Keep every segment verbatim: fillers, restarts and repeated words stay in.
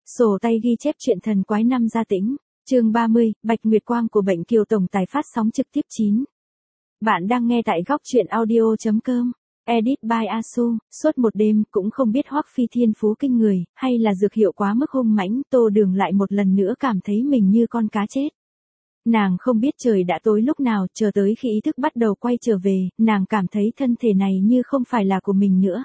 Sổ tay ghi chép truyện thần quái năm gia tĩnh, chương ba mươi, Bạch Nguyệt Quang của Bệnh Kiều tổng tài phát sóng trực tiếp chín. Bạn đang nghe tại góc truyện audio chấm com. Edit by Asu, suốt một đêm cũng không biết Hoắc Phi thiên phú kinh người, hay là dược hiệu quá mức hung mãnh, Tô Đường lại một lần nữa cảm thấy mình như con cá chết. Nàng không biết trời đã tối lúc nào, chờ tới khi ý thức bắt đầu quay trở về, nàng cảm thấy thân thể này như không phải là của mình nữa.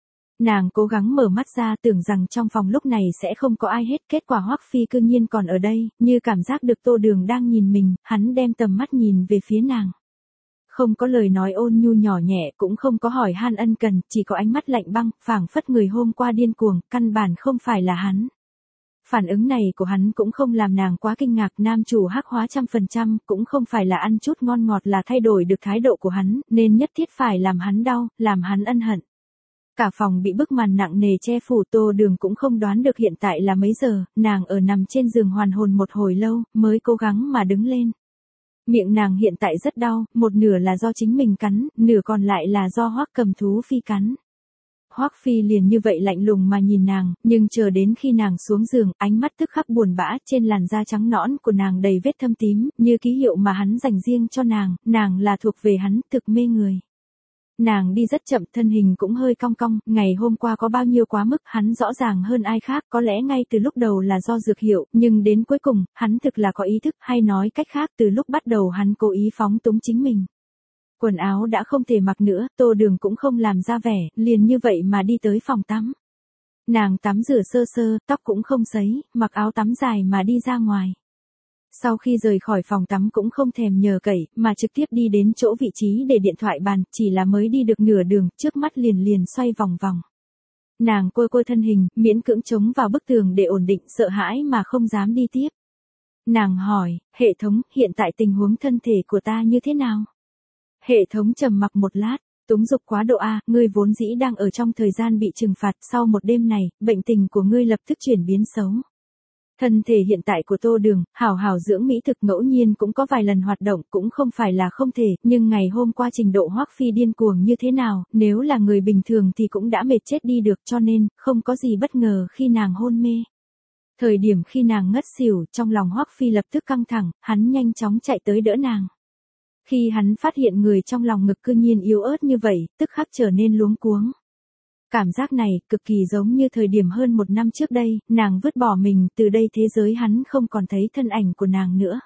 Nàng cố gắng mở mắt ra, tưởng rằng trong phòng lúc này sẽ không có ai hết, kết quả Hoắc Phi cư nhiên còn ở đây, như cảm giác được Tô Đường đang nhìn mình, hắn đem tầm mắt nhìn về phía nàng. Không có lời nói ôn nhu nhỏ nhẹ, cũng không có hỏi han ân cần, chỉ có ánh mắt lạnh băng, phảng phất người hôm qua điên cuồng, căn bản không phải là hắn. Phản ứng này của hắn cũng không làm nàng quá kinh ngạc, nam chủ hắc hóa trăm phần trăm, cũng không phải là ăn chút ngon ngọt là thay đổi được thái độ của hắn, nên nhất thiết phải làm hắn đau, làm hắn ân hận. Cả phòng bị bức màn nặng nề che phủ, Tô Đường cũng không đoán được hiện tại là mấy giờ, nàng ở nằm trên giường hoàn hồn một hồi lâu, mới cố gắng mà đứng lên. Miệng nàng hiện tại rất đau, một nửa là do chính mình cắn, nửa còn lại là do Hoắc Cầm Thú Phi cắn. Hoắc Phi liền như vậy lạnh lùng mà nhìn nàng, nhưng chờ đến khi nàng xuống giường, ánh mắt tức khắc buồn bã, trên làn da trắng nõn của nàng đầy vết thâm tím, như ký hiệu mà hắn dành riêng cho nàng, nàng là thuộc về hắn, thực mê người. Nàng đi rất chậm, thân hình cũng hơi cong cong, ngày hôm qua có bao nhiêu quá mức, hắn rõ ràng hơn ai khác, có lẽ ngay từ lúc đầu là do dược hiệu, nhưng đến cuối cùng, hắn thực là có ý thức, hay nói cách khác, từ lúc bắt đầu hắn cố ý phóng túng chính mình. Quần áo đã không thể mặc nữa, Tô Đường cũng không làm ra vẻ, liền như vậy mà đi tới phòng tắm. Nàng tắm rửa sơ sơ, tóc cũng không sấy, mặc áo tắm dài mà đi ra ngoài. Sau khi rời khỏi phòng tắm cũng không thèm nhờ cậy, mà trực tiếp đi đến chỗ vị trí để điện thoại bàn, chỉ là mới đi được nửa đường, trước mắt liền liền xoay vòng vòng. Nàng côi côi thân hình, miễn cưỡng chống vào bức tường để ổn định, sợ hãi mà không dám đi tiếp. Nàng hỏi, hệ thống, hiện tại tình huống thân thể của ta như thế nào? Hệ thống trầm mặc một lát, túng dục quá độ a, ngươi vốn dĩ đang ở trong thời gian bị trừng phạt, sau một đêm này, bệnh tình của ngươi lập tức chuyển biến xấu. Thân thể hiện tại của Tô Đường, hảo hảo dưỡng mỹ thực ngẫu nhiên cũng có vài lần hoạt động, cũng không phải là không thể, nhưng ngày hôm qua trình độ Hoắc Phi điên cuồng như thế nào, nếu là người bình thường thì cũng đã mệt chết đi được, cho nên, không có gì bất ngờ khi nàng hôn mê. Thời điểm khi nàng ngất xỉu, trong lòng Hoắc Phi lập tức căng thẳng, hắn nhanh chóng chạy tới đỡ nàng. Khi hắn phát hiện người trong lòng ngực cư nhiên yếu ớt như vậy, tức khắc trở nên luống cuống. Cảm giác này, cực kỳ giống như thời điểm hơn một năm trước đây, nàng vứt bỏ mình, từ đây thế giới hắn không còn thấy thân ảnh của nàng nữa.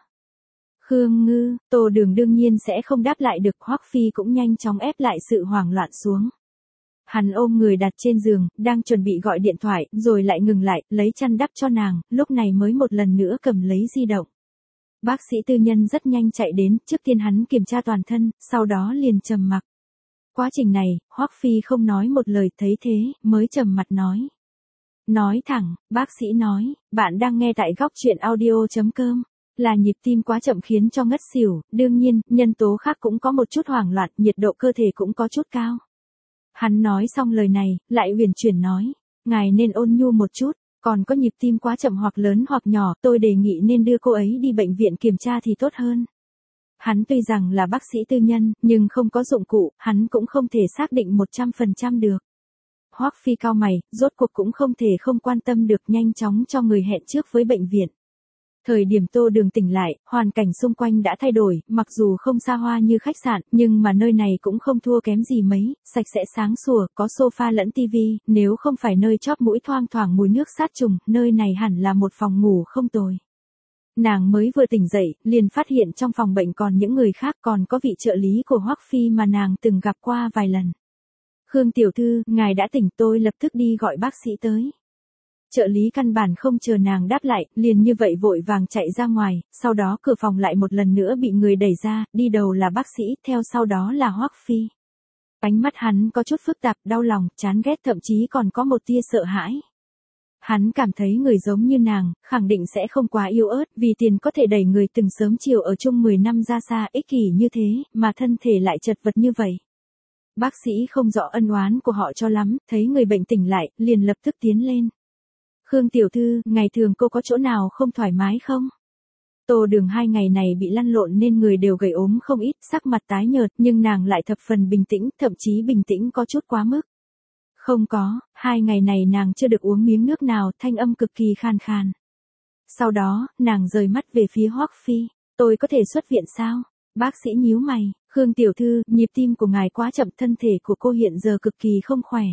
Khương Ngư, Tô Đường đương nhiên sẽ không đáp lại được, Hoắc Phi cũng nhanh chóng ép lại sự hoảng loạn xuống. Hắn ôm người đặt trên giường, đang chuẩn bị gọi điện thoại, rồi lại ngừng lại, lấy chăn đắp cho nàng, lúc này mới một lần nữa cầm lấy di động. Bác sĩ tư nhân rất nhanh chạy đến, trước tiên hắn kiểm tra toàn thân, sau đó liền trầm mặc. Quá trình này, Hoắc Phi không nói một lời, thấy thế, mới trầm mặt nói. Nói thẳng, bác sĩ nói, bạn đang nghe tại góc truyện audio chấm com, là nhịp tim quá chậm khiến cho ngất xỉu, đương nhiên, nhân tố khác cũng có một chút hoảng loạn, nhiệt độ cơ thể cũng có chút cao. Hắn nói xong lời này, lại huyền chuyển nói, ngài nên ôn nhu một chút, còn có nhịp tim quá chậm hoặc lớn hoặc nhỏ, tôi đề nghị nên đưa cô ấy đi bệnh viện kiểm tra thì tốt hơn. Hắn tuy rằng là bác sĩ tư nhân, nhưng không có dụng cụ, hắn cũng không thể xác định một trăm phần trăm được. Hoắc Phi cau mày, rốt cuộc cũng không thể không quan tâm được, nhanh chóng cho người hẹn trước với bệnh viện. Thời điểm Tô Đường tỉnh lại, hoàn cảnh xung quanh đã thay đổi, mặc dù không xa hoa như khách sạn, nhưng mà nơi này cũng không thua kém gì mấy, sạch sẽ sáng sủa, có sofa lẫn tivi, nếu không phải nơi chóp mũi thoang thoảng mùi nước sát trùng, nơi này hẳn là một phòng ngủ không tồi. Nàng mới vừa tỉnh dậy, liền phát hiện trong phòng bệnh còn những người khác, còn có vị trợ lý của Hoắc Phi mà nàng từng gặp qua vài lần. Khương tiểu thư, ngài đã tỉnh, tôi lập tức đi gọi bác sĩ tới. Trợ lý căn bản không chờ nàng đáp lại, liền như vậy vội vàng chạy ra ngoài, sau đó cửa phòng lại một lần nữa bị người đẩy ra, đi đầu là bác sĩ, theo sau đó là Hoắc Phi. Ánh mắt hắn có chút phức tạp, đau lòng, chán ghét, thậm chí còn có một tia sợ hãi. Hắn cảm thấy người giống như nàng, khẳng định sẽ không quá yếu ớt, vì tiền có thể đẩy người từng sớm chiều ở chung mười năm ra xa, ích kỷ như thế, mà thân thể lại chật vật như vậy. Bác sĩ không rõ ân oán của họ cho lắm, thấy người bệnh tỉnh lại, liền lập tức tiến lên. Khương tiểu thư, ngày thường cô có chỗ nào không thoải mái không? Tô Đường hai ngày này bị lăn lộn nên người đều gầy ốm không ít, sắc mặt tái nhợt, nhưng nàng lại thập phần bình tĩnh, thậm chí bình tĩnh có chút quá mức. Không có, hai ngày này nàng chưa được uống miếng nước nào, thanh âm cực kỳ khan khan. Sau đó, nàng rời mắt về phía Hoắc Phi, tôi có thể xuất viện sao? Bác sĩ nhíu mày, Khương tiểu thư, nhịp tim của ngài quá chậm, thân thể của cô hiện giờ cực kỳ không khỏe.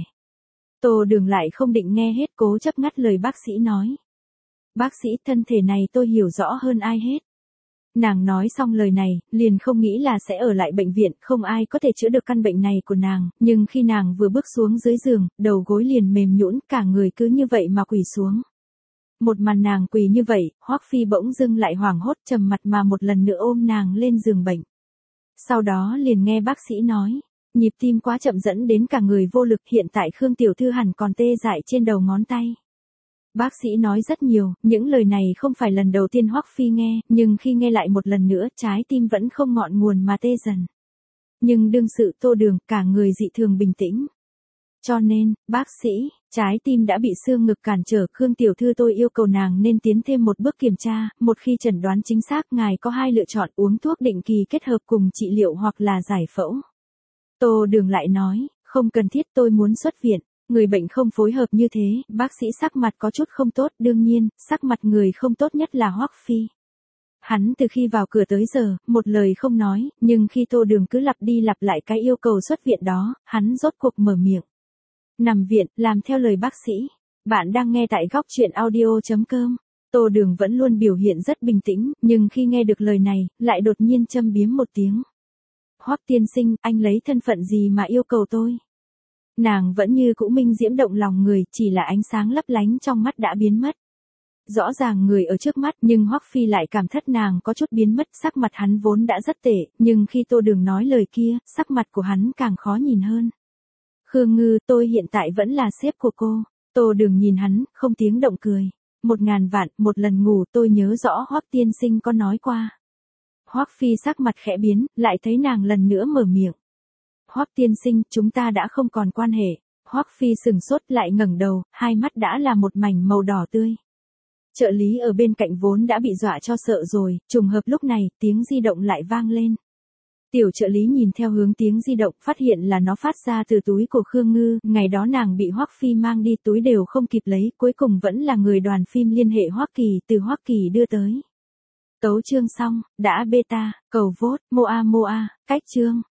Tô Đường lại không định nghe hết, cố chấp ngắt lời bác sĩ nói. Bác sĩ, thân thể này tôi hiểu rõ hơn ai hết. Nàng nói xong lời này, liền không nghĩ là sẽ ở lại bệnh viện, không ai có thể chữa được căn bệnh này của nàng, nhưng khi nàng vừa bước xuống dưới giường, đầu gối liền mềm nhũn, cả người cứ như vậy mà quỳ xuống. Một màn nàng quỳ như vậy, Hoắc Phi bỗng dưng lại hoảng hốt, trầm mặt mà một lần nữa ôm nàng lên giường bệnh. Sau đó liền nghe bác sĩ nói, nhịp tim quá chậm dẫn đến cả người vô lực, hiện tại Khương tiểu thư hẳn còn tê dại trên đầu ngón tay. Bác sĩ nói rất nhiều, những lời này không phải lần đầu tiên Hoắc Phi nghe, nhưng khi nghe lại một lần nữa, trái tim vẫn không ngọn nguồn mà tê dần. Nhưng đương sự Tô Đường, cả người dị thường bình tĩnh. Cho nên, bác sĩ, trái tim đã bị xương ngực cản trở, Khương tiểu thư tôi yêu cầu nàng nên tiến thêm một bước kiểm tra, một khi chẩn đoán chính xác, ngài có hai lựa chọn, uống thuốc định kỳ kết hợp cùng trị liệu hoặc là giải phẫu. Tô Đường lại nói, không cần thiết, tôi muốn xuất viện. Người bệnh không phối hợp như thế, bác sĩ sắc mặt có chút không tốt, đương nhiên, sắc mặt người không tốt nhất là Hoắc Phi. Hắn từ khi vào cửa tới giờ, một lời không nói, nhưng khi Tô Đường cứ lặp đi lặp lại cái yêu cầu xuất viện đó, hắn rốt cuộc mở miệng. Nằm viện, làm theo lời bác sĩ. Bạn đang nghe tại góc truyện audio chấm com. Tô Đường vẫn luôn biểu hiện rất bình tĩnh, nhưng khi nghe được lời này, lại đột nhiên châm biếm một tiếng. Hoắc tiên sinh, anh lấy thân phận gì mà yêu cầu tôi? Nàng vẫn như cũ minh diễm động lòng người, chỉ là ánh sáng lấp lánh trong mắt đã biến mất. Rõ ràng người ở trước mắt, nhưng Hoắc Phi lại cảm thất nàng có chút biến mất, sắc mặt hắn vốn đã rất tệ, nhưng khi Tô Đường nói lời kia, sắc mặt của hắn càng khó nhìn hơn. Khương Ngư, tôi hiện tại vẫn là sếp của cô. Tô Đường nhìn hắn, không tiếng động cười. Một ngàn vạn, một lần ngủ, tôi nhớ rõ Hoắc tiên sinh có nói qua. Hoắc Phi sắc mặt khẽ biến, lại thấy nàng lần nữa mở miệng. Hoắc tiên sinh, chúng ta đã không còn quan hệ. Hoắc Phi sừng sốt lại ngẩng đầu, hai mắt đã là một mảnh màu đỏ tươi. Trợ lý ở bên cạnh vốn đã bị dọa cho sợ rồi, trùng hợp lúc này, tiếng di động lại vang lên. Tiểu trợ lý nhìn theo hướng tiếng di động, phát hiện là nó phát ra từ túi của Khương Ngư, ngày đó nàng bị Hoắc Phi mang đi, túi đều không kịp lấy, cuối cùng vẫn là người đoàn phim liên hệ Hoắc Kỳ, từ Hoắc Kỳ đưa tới. Tấu chương xong, đã beta, cầu vote, moa moa, cách chương.